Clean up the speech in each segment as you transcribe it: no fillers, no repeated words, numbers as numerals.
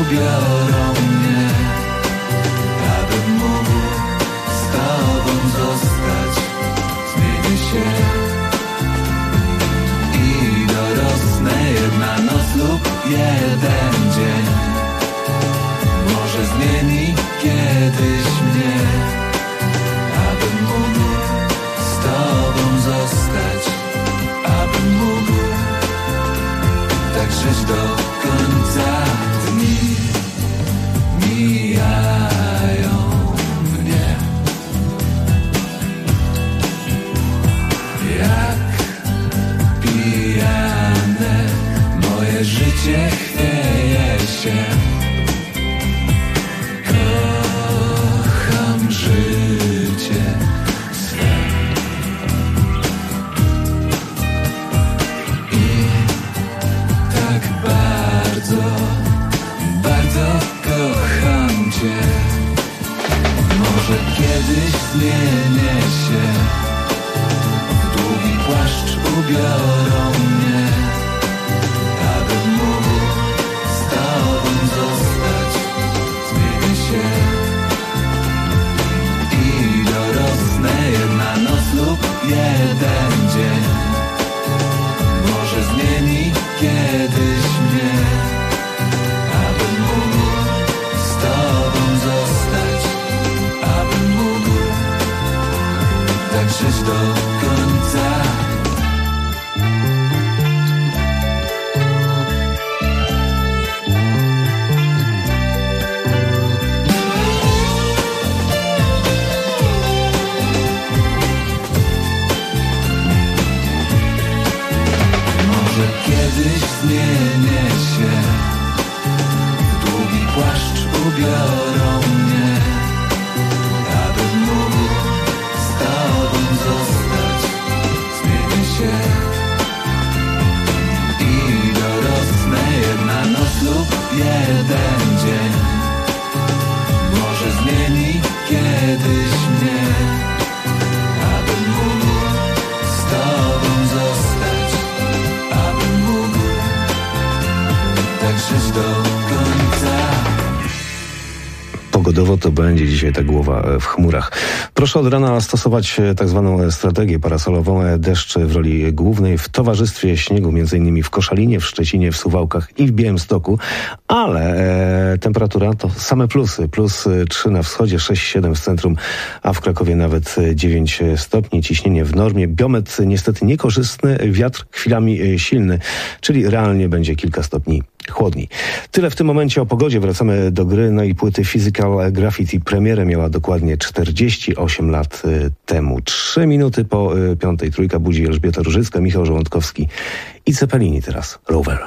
ubiorą mnie, abym mógł z tobą zostać. Zmienię się i dorosnę, jedna noc lub jeden dzień może zmieni kiedyś mnie, abym mógł z tobą zostać, abym mógł tak żyć do końca. Dni mijają mnie jak pijane, moje życie chwieje się. Kocham życie swe i tak bardzo, bardzo kocham cię. Może kiedyś zmienię się, w długi płaszcz ubiorą mnie, abym mógł z tobą zostać. Zmienię się i dorosnę, jedna noc lub jeden dzień może zmieni kiedyś mnie, abym mógł z tobą zostać, abym mógł tak żyć do końca. Może kiedyś zmienię się, w długi płaszcz ubiorą mnie, abym mógł z tobą zostać. Zmienię się i dorosnę, jedna noc lub jeden dzień może zmieni kiedyś mnie, abym mógł z tobą zostać, abym mógł tak żyć do końca. Pogodowo to będzie dzisiaj ta głowa w chmurach. Proszę od rana stosować tak zwaną strategię parasolową. Deszcz w roli głównej w towarzystwie śniegu, m.in. w Koszalinie, w Szczecinie, w Suwałkach i w Białymstoku, ale temperatura to same plusy. Plus 3 na wschodzie, 6-7 w centrum, a w Krakowie nawet 9 stopni. Ciśnienie w normie. Biometr niestety niekorzystny, wiatr chwilami silny, czyli realnie będzie kilka stopni chłodniej. Tyle w tym momencie o pogodzie. Wracamy do gry. No i płyty Physical Graffiti premierę miała dokładnie 48 lat temu. 3 minuty po 5:00. Trójka budzi Elżbieta Różycka, Michał Żołądkowski i Cepelini teraz Rover.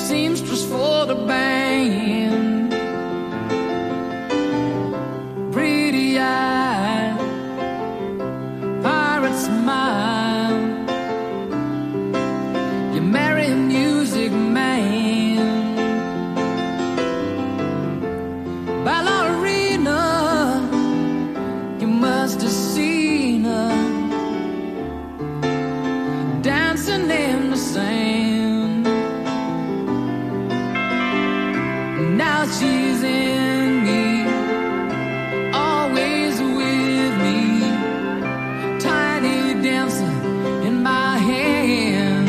seamstress for the band. Pretty eyed pirate smile. You marry a music man. Ballerina, you must have seen her dancing in the sand. Now she's in me, always with me, tiny dancer in my hand.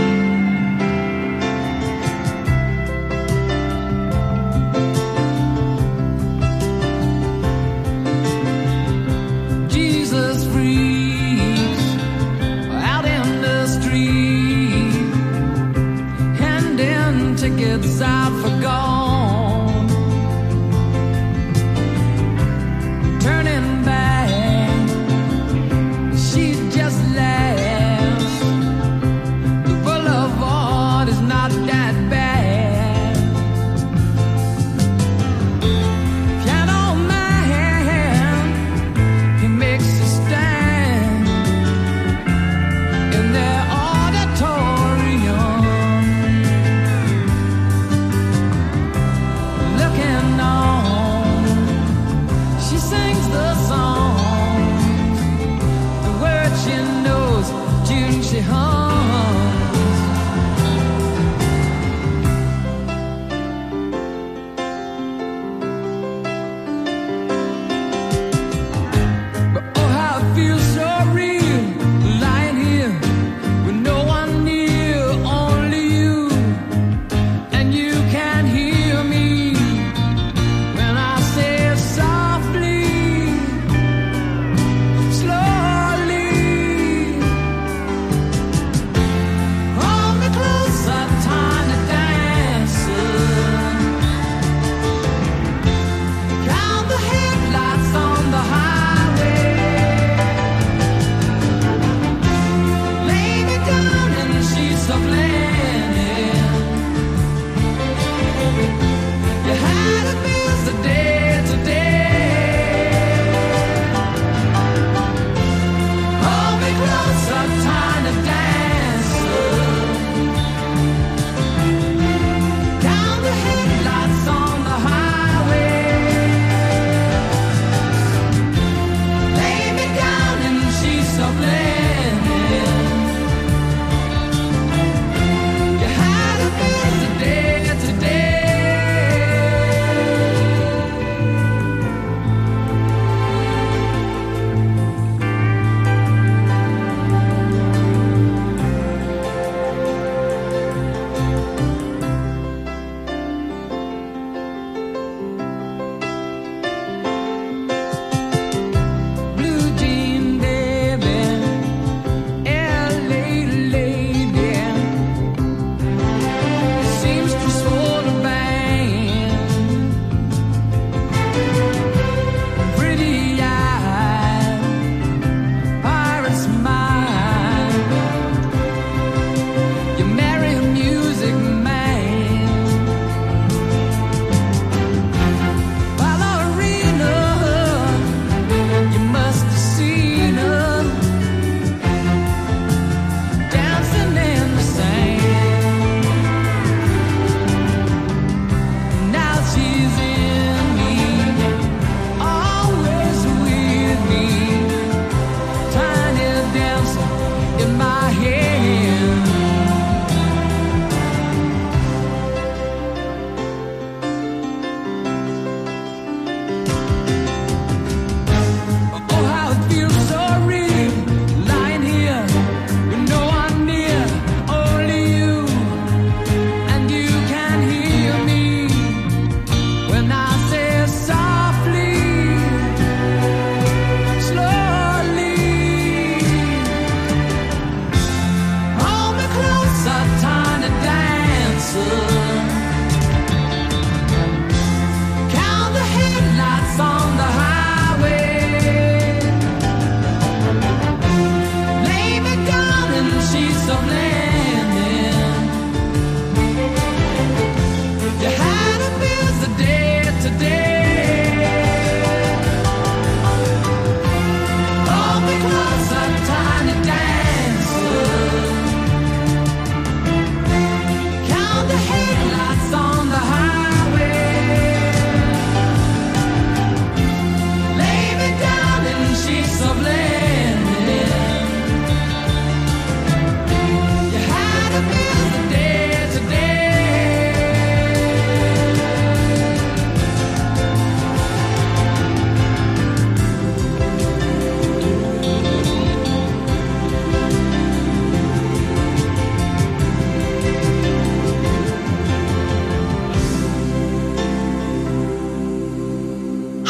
Jesus freaks out in the street, handing tickets out for gone, turning back, she just laughs. The boulevard is not that bad. Piano man, he makes a stand in their auditorium.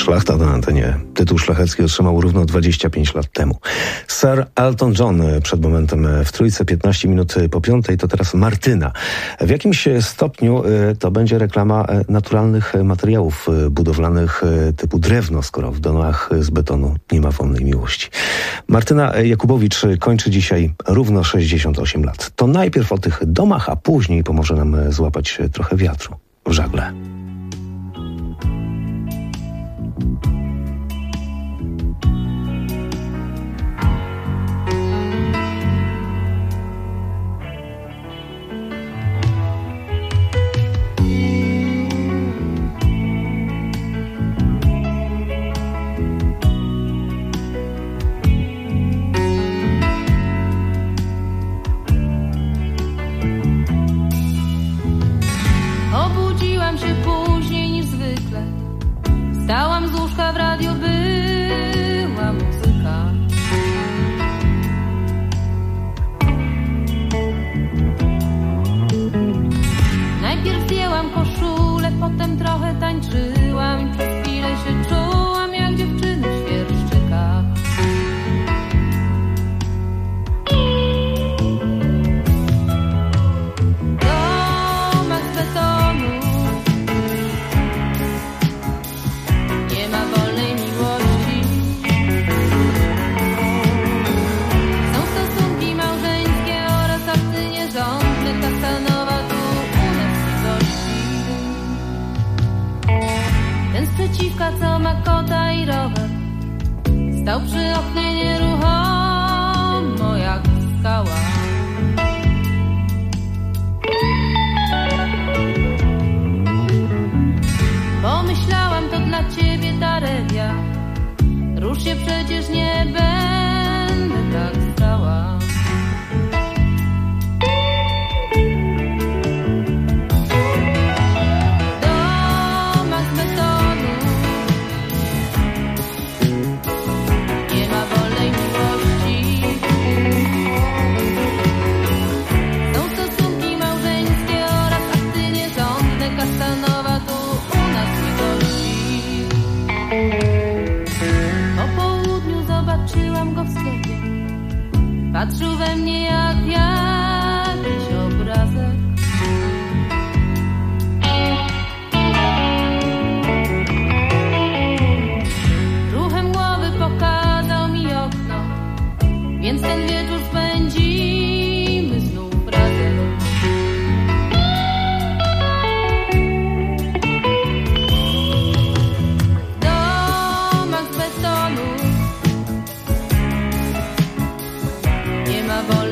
Szlachta na antenie. Tytuł szlachecki otrzymał równo 25 lat temu. Sir Elton John przed momentem w Trójce, 15 minut po 5, to teraz Martyna. W jakimś stopniu to będzie reklama naturalnych materiałów budowlanych typu drewno, skoro w domach z betonu nie ma wolnej miłości. Martyna Jakubowicz kończy dzisiaj równo 68 lat. To najpierw o tych domach, a później pomoże nam złapać trochę wiatru w żagle. Obudziłam się później niż zwykle. Stałam z łóżka, w radio była muzyka. Najpierw zdjęłam koszulę, potem trochę tańczyłam i przez chwilę się czułam jak dziewczyny w świerszczykach. Przeciwka, co ma kota i rower, stał przy oknie nieruchomo jak skała. Pomyślałam, to dla ciebie Darelia, rusz się, przecież nie będę tak stała. Patrzył we mnie jak jakiś obrazek. Ruchem głowy pokazał mi okno, więc ten wieczór spędzimy znów razem. W domach z betonu nie ma wolności.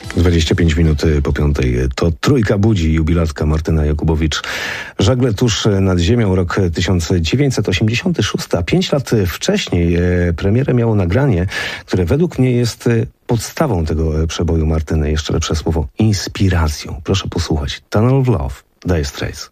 25 minut po 5. To Trójka budzi, jubilatka Martyna Jakubowicz. Żagle tuż nad ziemią, rok 1986, a 5 lat wcześniej premierę miało nagranie, które według mnie jest podstawą tego przeboju Martyny. Jeszcze lepsze słowo, inspiracją. Proszę posłuchać. Tunnel of Love, Dire Straits.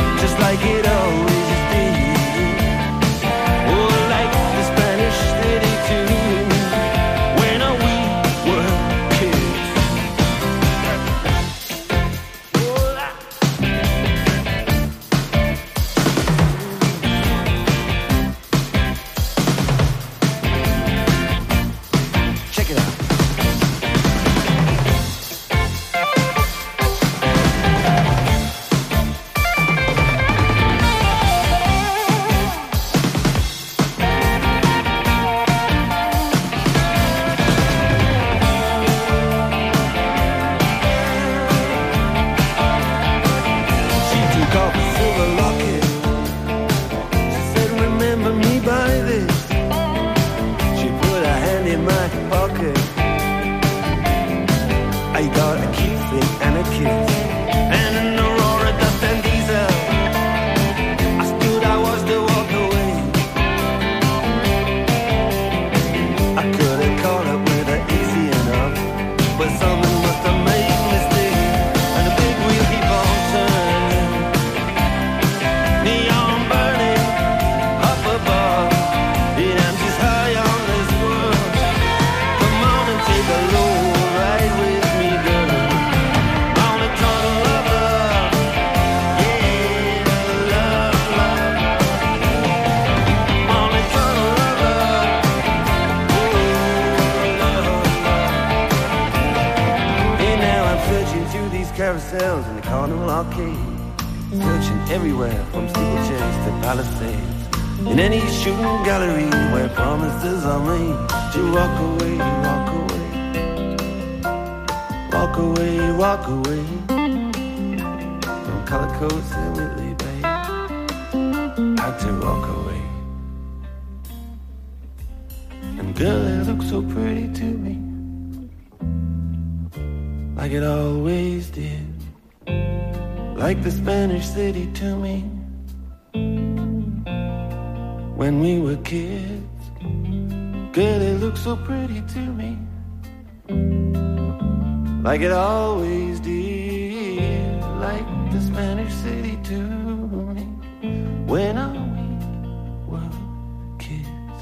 Like it always did. Oh, like the Spanish city carousels in the carnival arcade, searching everywhere from steeplechase to palisades, in any shooting gallery where promises are made to walk away, walk away, walk away, walk away from color coats and Whitley Bay. Had to walk away. And girl, it looks so pretty to me, like it always did, like the Spanish city to me when we were kids. Girl, it looks so pretty to me, like it always did, like the Spanish city to me when we were kids.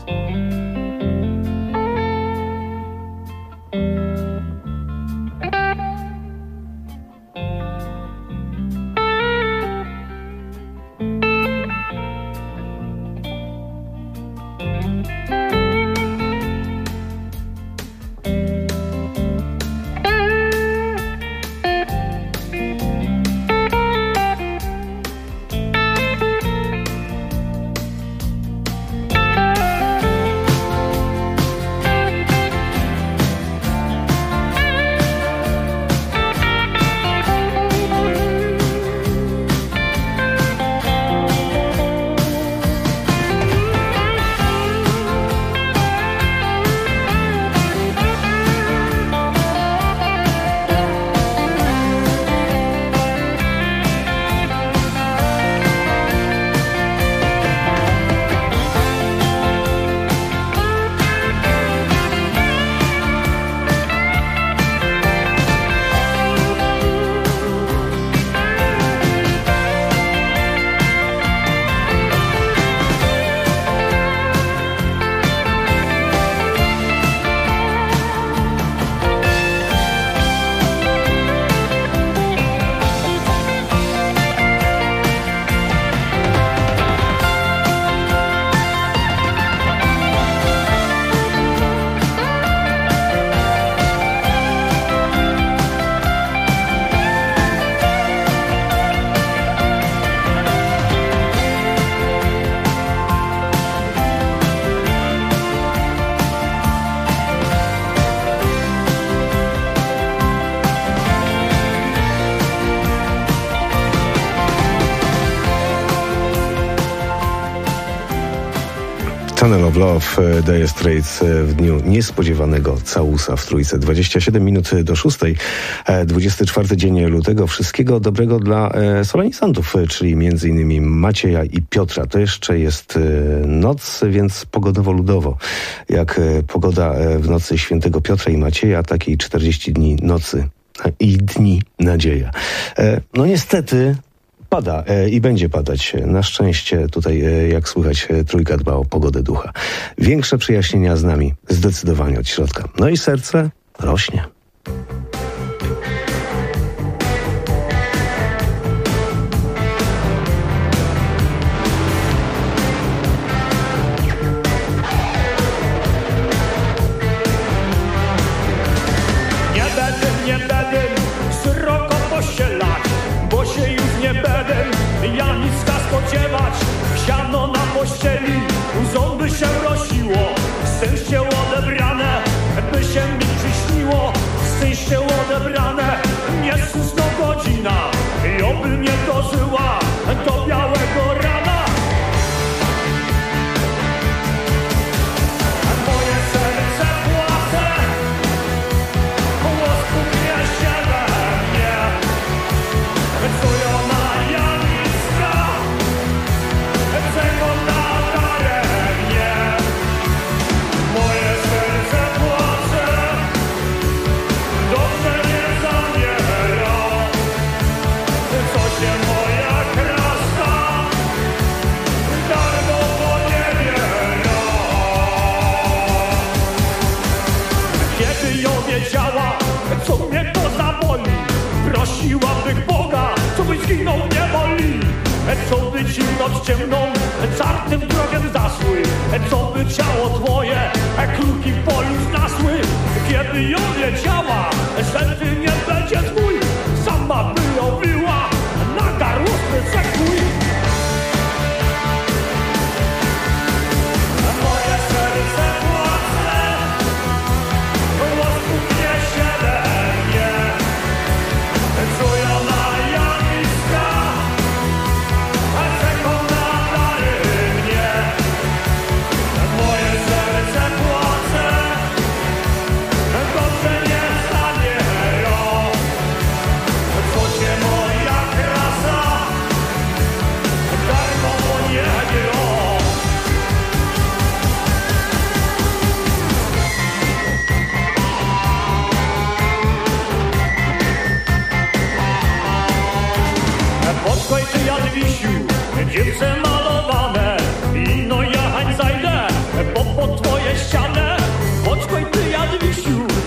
Channel of Love, Dire Straits w dniu niespodziewanego całusa w Trójce. 27 minut do 6. 24 dzień lutego. Wszystkiego dobrego dla solenizantów, czyli m.in. Macieja i Piotra. To jeszcze jest noc, więc pogodowo-ludowo. Jak pogoda w nocy świętego Piotra i Macieja, takiej 40 dni nocy i dni nadzieja. No niestety pada i będzie padać. Na szczęście tutaj, jak słychać, Trójka dba o pogodę ducha. Większe przyjaźnienia z nami zdecydowanie od środka. No i serce rośnie. Nie będę szeroko posielać, bo się już nie będę ja nic spodziewać. Siano na pościeli, ząby się rosiło, szczęście odebrane, by się mi przyśniło. Szczęście odebrane, niesłuszna godzina, i oby nie dożyła do białego rana. Moje serce płacze, łoskuje się we mnie, czujona jawiska, czego nadaremnie. Moje serce płacze, dobrze nie zamiera, co się moja krasa darmowo nie biera. Kiedy ją wiedziała, co mnie to zaboli, prosiłabym Boga, co by zginął nie boli. Co by ci noc ciemną, czarnym drogiem zasły, co by ciało twoje, kruki w polu znasły. Kiedy ją wiedziała, że ty nie będziesz mój, sama by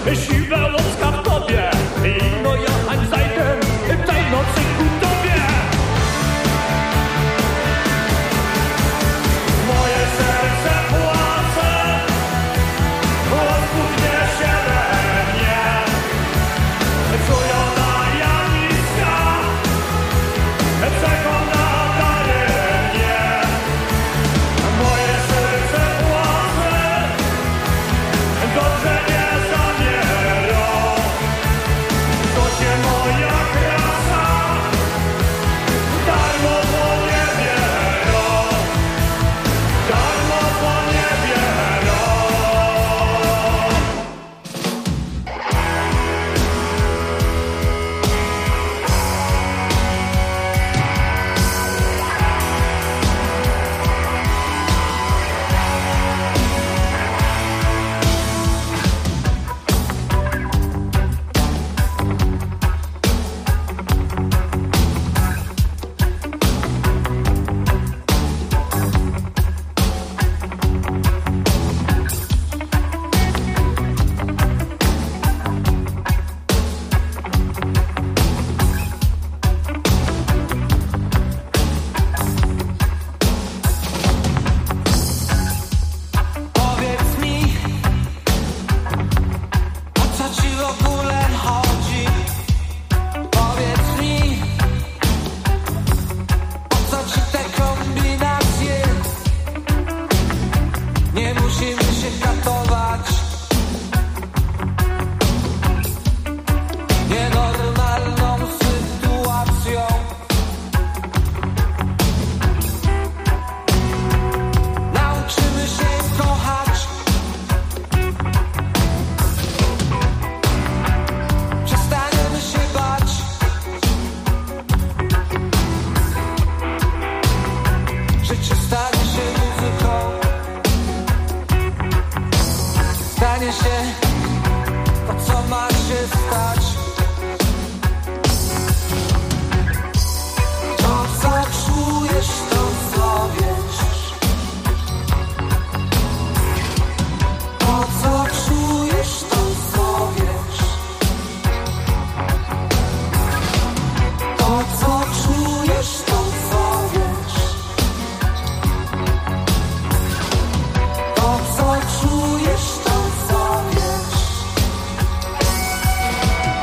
siwe łocka w tobie i no ja hań zajdę tej nocy ku tobie. Moje serce płacze, rozpównie się we mnie, czują na jawiska, czego nadaje mnie. Moje serce płacze, dobrze nie zamierza, to cię moja krasa, darmo po niebie, darmo po niebie. Powiedz mi, o co ci w ogóle chodzi? Powiedz mi, po co ci te kombinacje? Nie musimy się katować nienormalną sytuacją. Nauczymy się kochać, przestaniemy się bać. Życie stanie się muzyką, stanie się to, co ma się stać. To, co czujesz, to co wiesz. To, co czujesz, to co wiesz. To, co czujesz, to co wiesz. To, co czujesz, to co wiesz.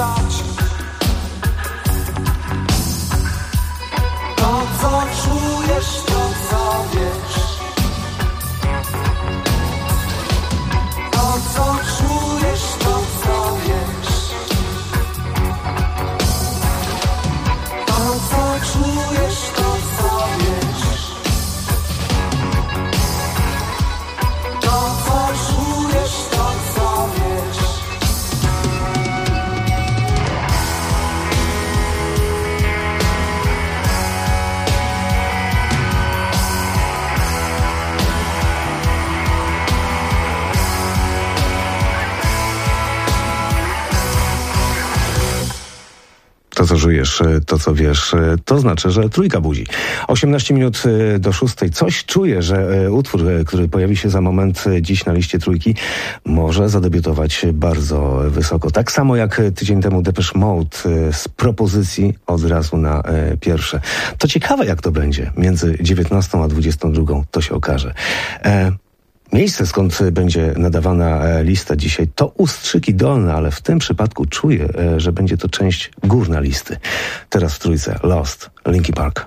wystarczy. To co czujesz, to co wiesz. To co czujesz, to co wiesz. To co czujesz, to co wiesz. To co czujesz, to co wiesz. To, co czujesz, to, co wiesz, to znaczy, że trójka budzi. 18 minut do 6. Coś czuję, że utwór, który pojawi się za moment dziś na liście trójki, może zadebiutować bardzo wysoko. Tak samo jak tydzień temu Depeche Mode z propozycji od razu na pierwsze. To ciekawe, jak to będzie między 19 a 22. To się okaże. Miejsce, skąd będzie nadawana lista dzisiaj, to Ustrzyki Dolne, ale w tym przypadku czuję, że będzie to część górna listy. Teraz w trójce Lost, Linkin Park.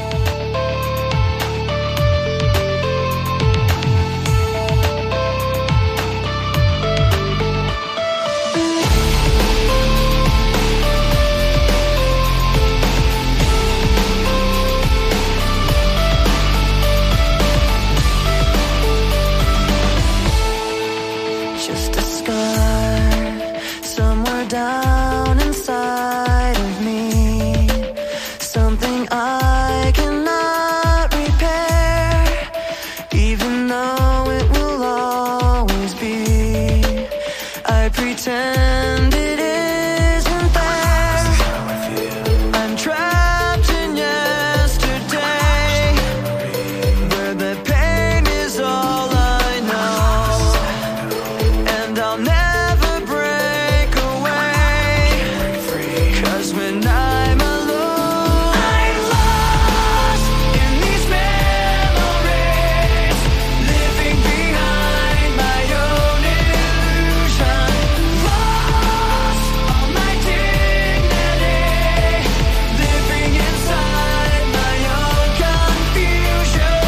Just a scar somewhere down inside of me. Something I cannot repair, even though it will always be. I pretend it isn't there. I'm trapped in yesterday, where the pain is all I know. And I'll never break away, 'cause when I'm alone, I'm lost in these memories, living behind my own illusion. Lost all my dignity, living inside my own confusion.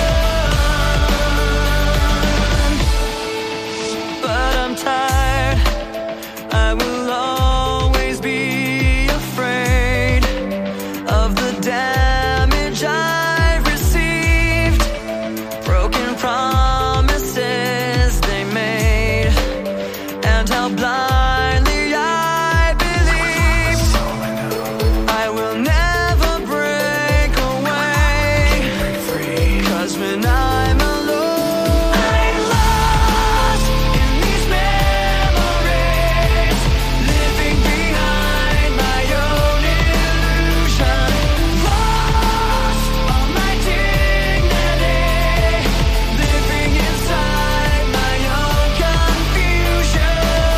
But I'm tired, I will always be afraid of the damage I've received, broken promises they made, and how blindly I believed. I will never break away, 'cause when I'm alone, I'm lost in these memories, living behind my own illusion. Lost all my dignity, living inside my own confusion.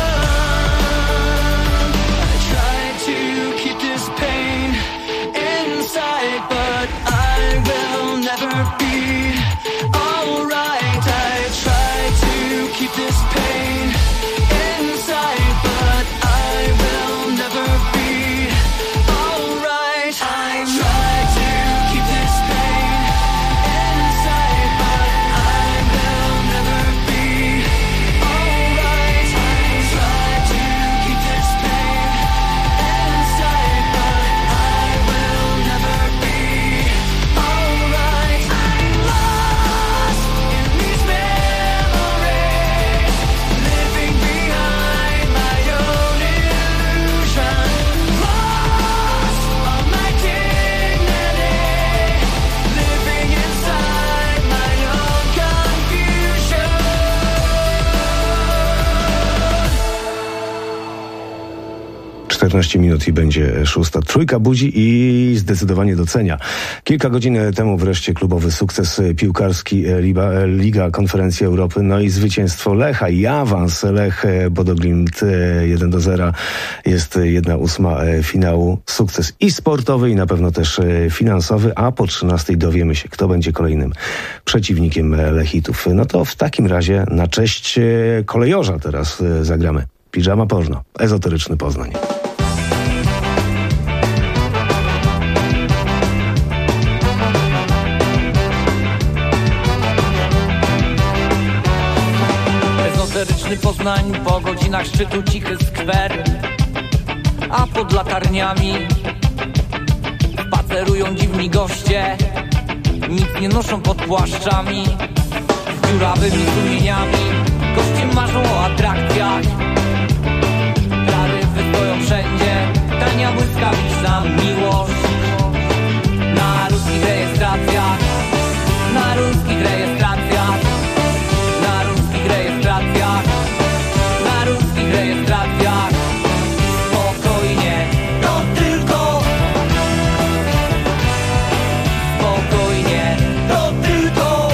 I try to keep this pain inside, but I will never be alright. I try to keep this pain inside, but I will never be alright. I try to keep this pain inside, but I will never be alright. I try to keep this pain inside, but I will never be alright. I'm lost in these memories, living behind my own illusion. Lost all my dignity, living inside my own confusion. 14 minut i będzie 6. Trójka budzi i zdecydowanie docenia. Kilka godzin temu wreszcie klubowy sukces piłkarski Liga Konferencji Europy, no i zwycięstwo Lecha i awans Lech Bodo-Glimt 1-0 jest 1/8 finału. Sukces i sportowy, i na pewno też finansowy, a po 13 dowiemy się, kto będzie kolejnym przeciwnikiem Lechitów. No to w takim razie na cześć kolejorza teraz zagramy Pijama Porno, ezoteryczny Poznań. Ezoteryczny Poznań, po godzinach szczytu cichy skwer, a pod latarniami spacerują dziwni goście. Nic nie noszą pod płaszczami, z dziurawymi sumieniami. Goście marzą o atrakcjach, taryfy stoją wszędzie, tania błyskawiczna miłość. Na ruskich rejestracjach, na ruskich rejestracjach, na ruskich rejestracjach, na ruskich rejestracjach. Spokojnie, to tylko spokojnie, to tylko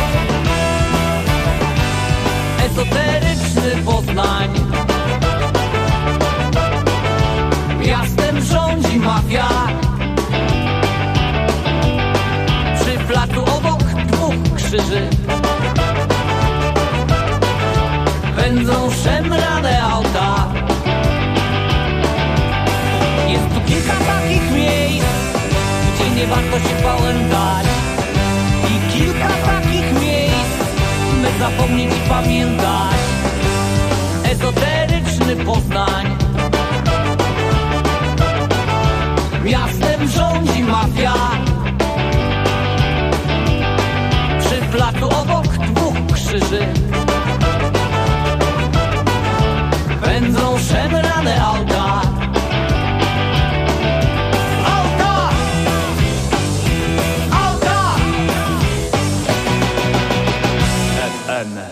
ezoteryczny Poznań. Miastem rządzi mafia. Przy placu obok dwóch krzyży pędzą szemrane auta. Jest tu kilka takich miejsc, gdzie nie warto się pałętać, i kilka takich miejsc, by zapomnieć i pamiętać. Ezoteryczny Poznań. Miastem rządzi mafia. Przy placu obok dwóch krzyży pędzą szemrane auta. Auta! Auta! FN.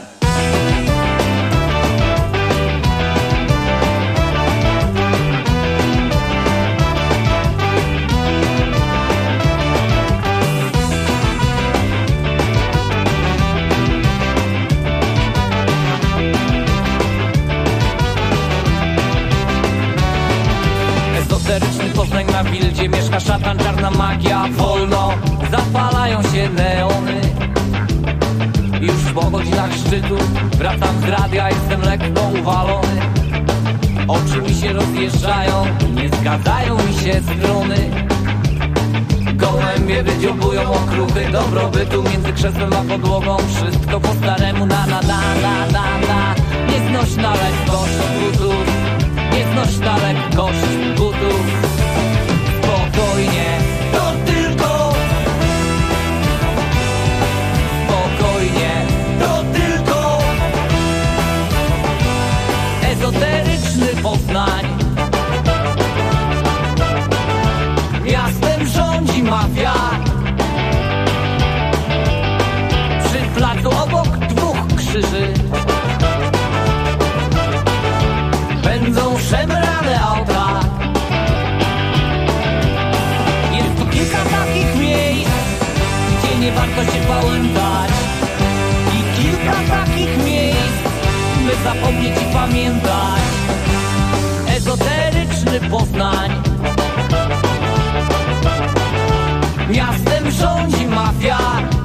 Ezoteryczny Poznań, na Wildzie mieszka szatan, czarna magia. Wolno zapalają się neony. Już po godzinach szczytu wracam z radia, jestem lekko uwalony. Oczy mi się rozjeżdżają, nie zgadzają mi się strony. Gołębie wydziobują okruchy dobrobytu między krzesłem a podłogą. Wszystko po staremu, na. Nieznośna lekkość butów, nieznośna lekkość butów. Spokojnie, to tylko spokojnie, to tylko ezoteryczny Poznań. Miastem rządzi mafia. Przy placu obok dwóch krzyży pędzą szemrane auta. Jest tu kilka takich miejsc, gdzie nie warto się pałętać, i kilka takich miejsc, by zapomnieć i pamiętać. Ezoteryczny Poznań. Miastem rządzi mafia.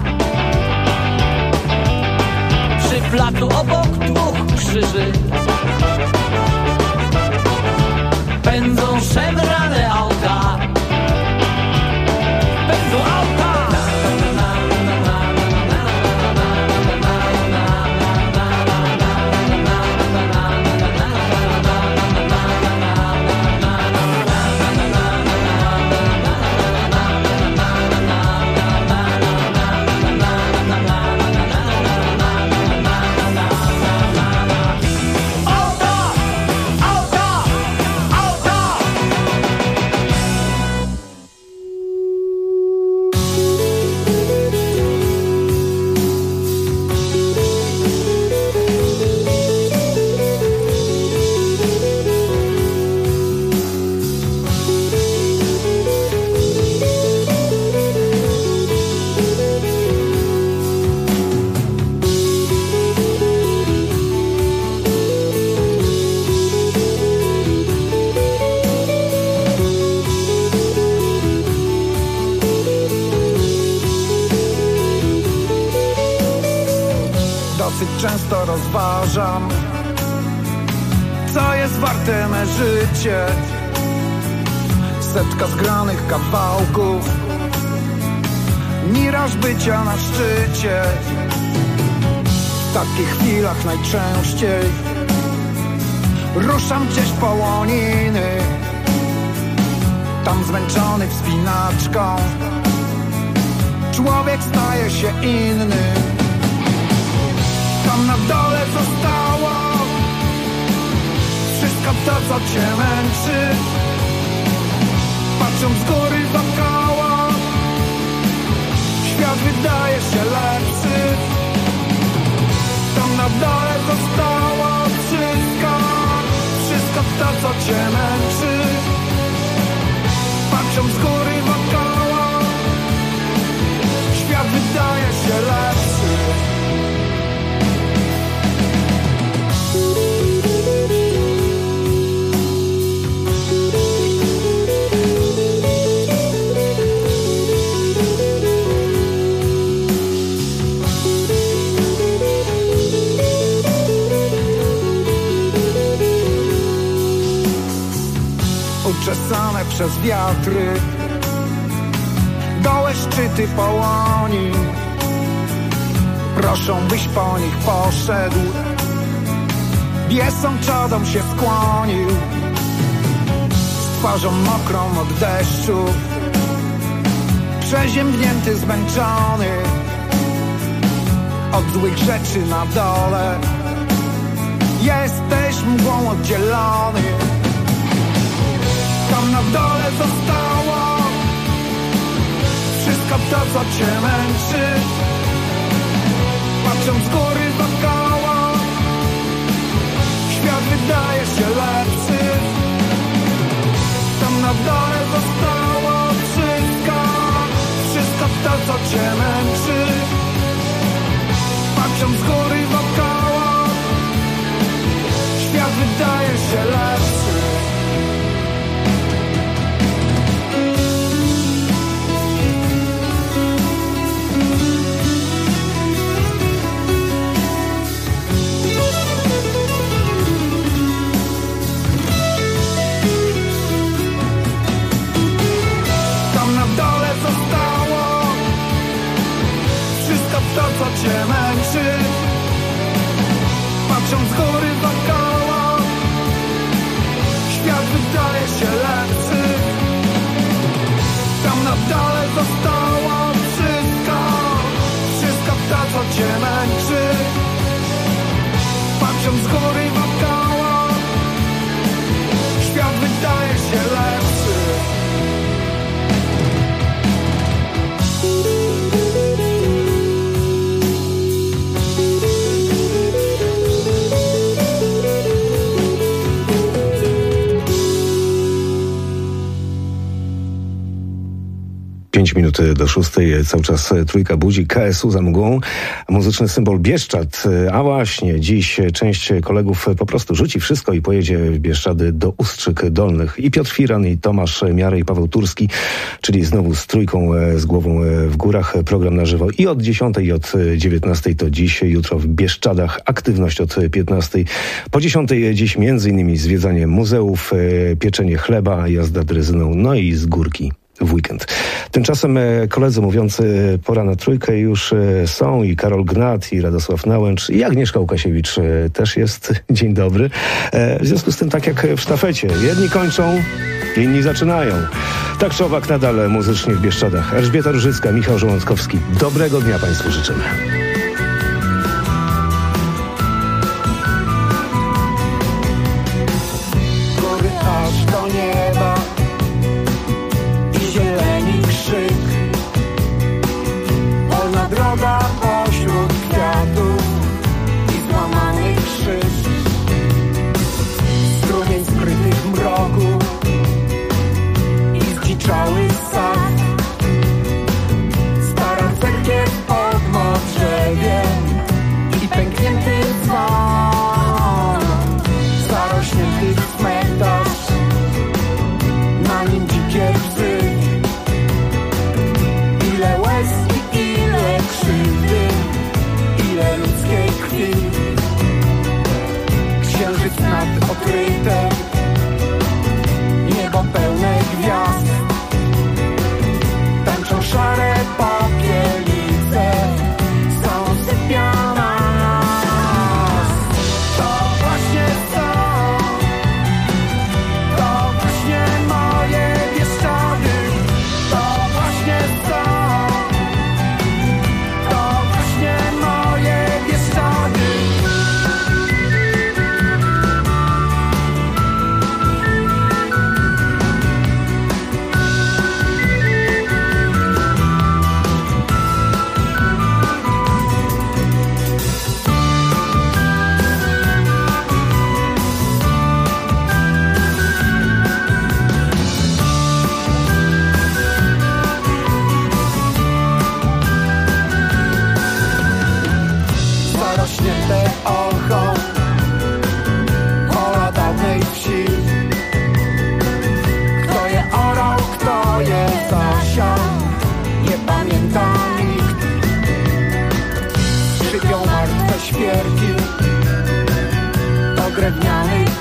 Przy placu obok dwóch krzyży pędzą szemrane auta. Pędzą auta. Często rozważam, co jest warte me życie. Setka zgranych kawałków, miraż bycia na szczycie. W takich chwilach najczęściej Ruszam gdzieś po łoniny, tam zmęczony wspinaczką, człowiek staje się inny. Tam na dole zostało wszystko to, co cię męczy. Patrząc z góry wokoło, świat wydaje się lepszy. Tam na dole zostało wszystko to, co cię męczy. Patrząc z góry wokoło, świat wydaje się lepszy. Uczesane przez wiatry gołe szczyty połoni proszą, byś po nich poszedł, biesą czodą się skłonił. Z twarzą mokrą od deszczu, przeziębnięty, zmęczony od złych rzeczy na dole, jesteś mgłą oddzielony. Tam na dole zostało wszystko to, co cię męczy. Patrząc z góry wokoło, świat wydaje się lepszy. Tam na dole zostało wszystko to, co cię męczy. Patrząc z góry wokoło, świat wydaje się lepszy. To, co cię męczy. Patrząc z góry wokoło, świat wydaje się lepszy. Tam na dole zostało wszystko to, co cię męczy. Patrząc z góry wokoło, świat wydaje się lepszy. Minut do 6, cały czas trójka budzi, KSU za mgłą, muzyczny symbol Bieszczad. A właśnie, dziś część kolegów po prostu rzuci wszystko i pojedzie w Bieszczady do Ustrzyk Dolnych. I Piotr Firan, i Tomasz Miary, i Paweł Turski, czyli znowu z trójką z głową w górach. Program na żywo i od 10 i od 19 to dziś, jutro w Bieszczadach. Aktywność od 15 po 10 dziś m.in. zwiedzanie muzeów, pieczenie chleba, jazda drezyną, no i z górki w weekend. Tymczasem koledzy mówiący pora na trójkę już są i Karol Gnat, i Radosław Nałęcz, i Agnieszka Łukasiewicz też jest. Dzień dobry. W związku z tym, tak jak w sztafecie, jedni kończą, inni zaczynają. Tak czy owak nadal muzycznie w Bieszczadach. Elżbieta Różycka, Michał Żołądkowski. Dobrego dnia Państwu życzymy. Góry aż do nieba i zieleni krzyk, polna droga pośród kwiatów i złamany krzyż, strumień skryty w mroku i zdziczały sad, stara cerkiew od Modrze.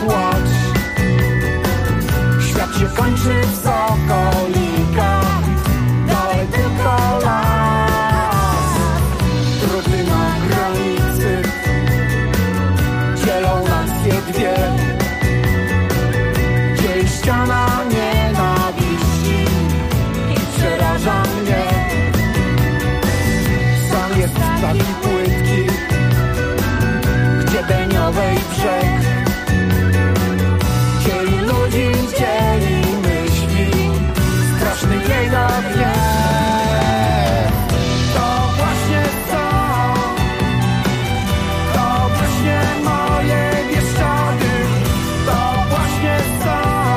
płacz. Świat się kończy w sokolikach, dalej tylko las. Druty na granicy dzielą nas je dwie. Dzieli ściana nienawiści i przeraża mnie. Sam jest taki płytki, gdzie Beniowej brzeg dzieli ludzi, dzieli myśli, straszny jego gniew. To właśnie są, to właśnie moje Bieszczady, to właśnie są,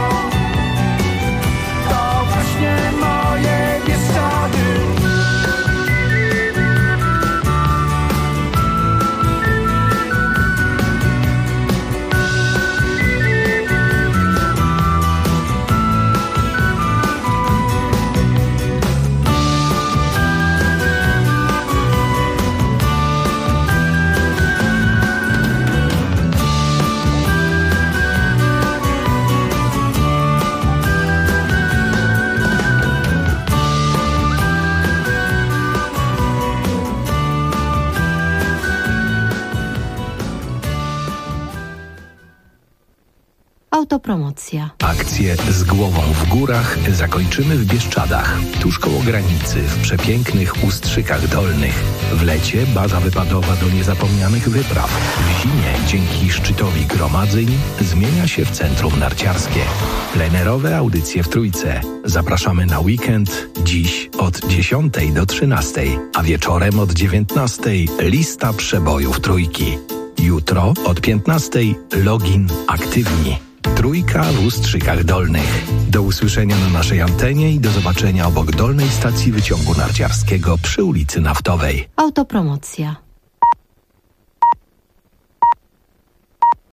to właśnie moje Bieszczady. Autopromocja. Akcję Z głową w górach zakończymy w Bieszczadach, tuż koło granicy, w przepięknych Ustrzykach Dolnych. W lecie baza wypadowa do niezapomnianych wypraw. W zimie, dzięki szczytowi gromadzeń, zmienia się w centrum narciarskie. Plenerowe audycje w Trójce. Zapraszamy na weekend dziś od 10 do 13, a wieczorem od 19 lista przebojów Trójki. Jutro od 15 login aktywni. Trójka w Ustrzykach Dolnych. Do usłyszenia na naszej antenie i do zobaczenia obok dolnej stacji wyciągu narciarskiego przy ulicy Naftowej. Autopromocja.